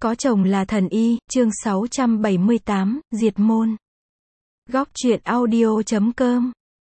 Có chồng là thần y, chương 678, diệt môn. Góc truyện audio.com.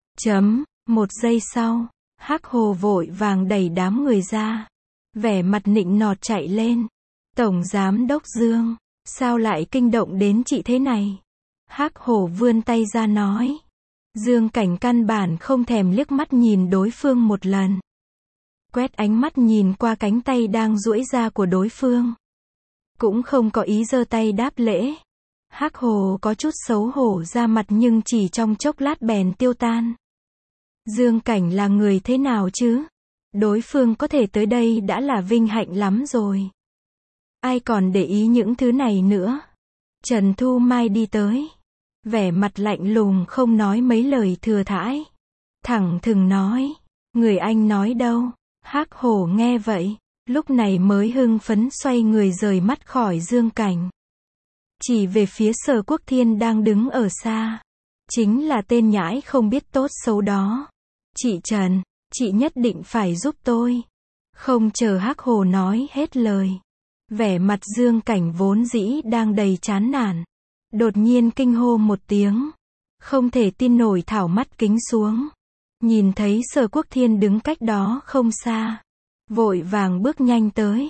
Một giây sau, Hắc Hồ vội vàng đẩy đám người ra. Vẻ mặt nịnh nọt chạy lên. Tổng giám đốc Dương, sao lại kinh động đến chị thế này? Hắc Hồ vươn tay ra nói. Dương Cảnh căn bản không thèm liếc mắt nhìn đối phương một lần. Quét ánh mắt nhìn qua cánh tay đang duỗi ra của đối phương. Cũng không có ý giơ tay đáp lễ. Hắc Hồ có chút xấu hổ ra mặt nhưng chỉ trong chốc lát bèn tiêu tan. Dương Cảnh là người thế nào chứ? Đối phương có thể tới đây đã là vinh hạnh lắm rồi. Ai còn để ý những thứ này nữa? Trần Thu Mai đi tới. Vẻ mặt lạnh lùng không nói mấy lời thừa thãi. Thẳng thừng nói. Người anh nói đâu? Hắc Hồ nghe vậy. Lúc này mới hưng phấn xoay người rời mắt khỏi Dương Cảnh. Chỉ về phía Sở Quốc Thiên đang đứng ở xa. Chính là tên nhãi không biết tốt xấu đó. Chị Trần, chị nhất định phải giúp tôi. Không chờ Hắc Hồ nói hết lời. Vẻ mặt Dương Cảnh vốn dĩ đang đầy chán nản. Đột nhiên kinh hô một tiếng. Không thể tin nổi thảo mắt kính xuống. Nhìn thấy Sở Quốc Thiên đứng cách đó không xa. Vội vàng bước nhanh tới.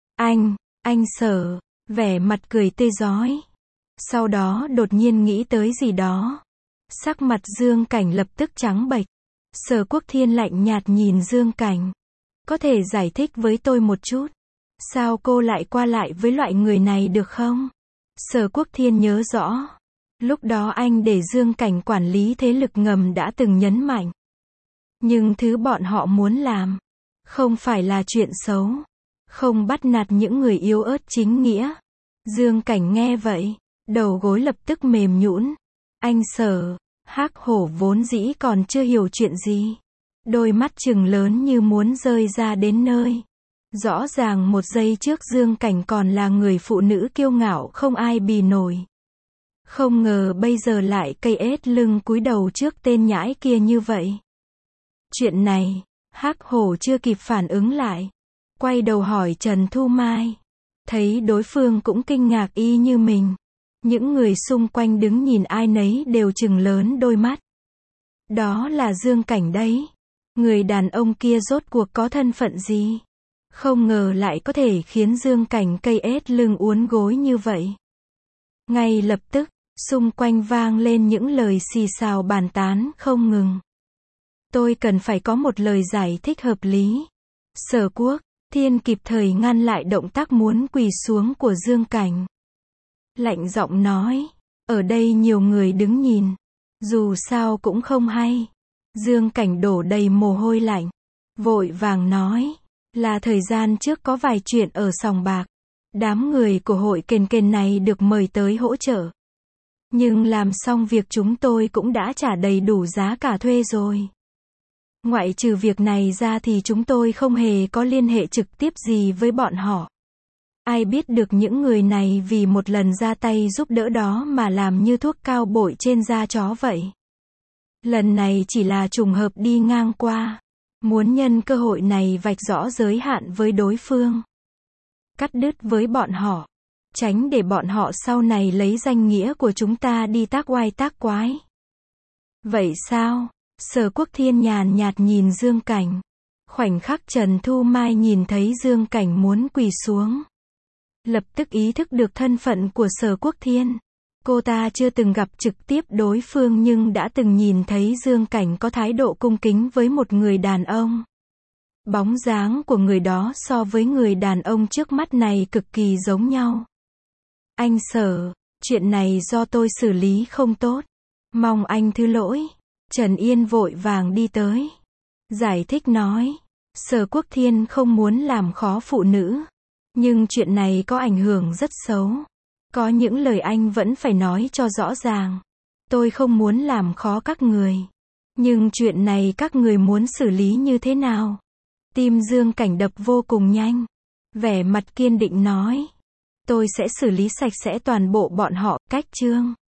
Anh Sở, vẻ mặt cười tươi rói. Sau đó đột nhiên nghĩ tới gì đó. Sắc mặt Dương Cảnh lập tức trắng bệch. Sở Quốc Thiên lạnh nhạt nhìn Dương Cảnh. Có thể giải thích với tôi một chút. Sao cô lại qua lại với loại người này được không? Sở Quốc Thiên nhớ rõ. Lúc đó anh để Dương Cảnh quản lý thế lực ngầm đã từng nhấn mạnh. Nhưng thứ bọn họ muốn làm không phải là chuyện xấu. Không bắt nạt những người yếu ớt chính nghĩa. Dương Cảnh nghe vậy. Đầu gối lập tức mềm nhũn. Anh Sở. Hắc Hổ vốn dĩ còn chưa hiểu chuyện gì. Đôi mắt trừng lớn như muốn rơi ra đến nơi. Rõ ràng một giây trước Dương Cảnh còn là người phụ nữ kiêu ngạo không ai bì nổi. Không ngờ bây giờ lại cây ết lưng cúi đầu trước tên nhãi kia như vậy. Chuyện này, Hắc Hổ chưa kịp phản ứng lại. Quay đầu hỏi Trần Thu Mai. Thấy đối phương cũng kinh ngạc y như mình. Những người xung quanh đứng nhìn ai nấy đều trừng lớn đôi mắt. Đó là Dương Cảnh đấy. Người đàn ông kia rốt cuộc có thân phận gì? Không ngờ lại có thể khiến Dương Cảnh cây ết lưng uốn gối như vậy. Ngay lập tức, xung quanh vang lên những lời xì xào bàn tán không ngừng. Tôi cần phải có một lời giải thích hợp lý. Sở Quốc Thiên kịp thời ngăn lại động tác muốn quỳ xuống của Dương Cảnh. Lạnh giọng nói, ở đây nhiều người đứng nhìn. Dù sao cũng không hay. Dương Cảnh đổ đầy mồ hôi lạnh. Vội vàng nói, là thời gian trước có vài chuyện ở sòng bạc. Đám người của hội kền kền này được mời tới hỗ trợ. Nhưng làm xong việc chúng tôi cũng đã trả đầy đủ giá cả thuê rồi. Ngoại trừ việc này ra thì chúng tôi không hề có liên hệ trực tiếp gì với bọn họ. Ai biết được những người này vì một lần ra tay giúp đỡ đó mà làm như thuốc cao bội trên da chó vậy. Lần này chỉ là trùng hợp đi ngang qua. Muốn nhân cơ hội này vạch rõ giới hạn với đối phương. Cắt đứt với bọn họ. Tránh để bọn họ sau này lấy danh nghĩa của chúng ta đi tác oai tác quái. Vậy sao? Sở Quốc Thiên nhàn nhạt nhìn Dương Cảnh. Khoảnh khắc Trần Thu Mai nhìn thấy Dương Cảnh muốn quỳ xuống. Lập tức ý thức được thân phận của Sở Quốc Thiên. Cô ta chưa từng gặp trực tiếp đối phương nhưng đã từng nhìn thấy Dương Cảnh có thái độ cung kính với một người đàn ông. Bóng dáng của người đó so với người đàn ông trước mắt này cực kỳ giống nhau. Anh Sở, chuyện này do tôi xử lý không tốt. Mong anh thứ lỗi. Trần Yên vội vàng đi tới. Giải thích nói. Sở Quốc Thiên không muốn làm khó phụ nữ. Nhưng chuyện này có ảnh hưởng rất xấu. Có những lời anh vẫn phải nói cho rõ ràng. Tôi không muốn làm khó các người. Nhưng chuyện này các người muốn xử lý như thế nào? Tim Dương Cảnh đập vô cùng nhanh. Vẻ mặt kiên định nói. Tôi sẽ xử lý sạch sẽ toàn bộ bọn họ, cách chương.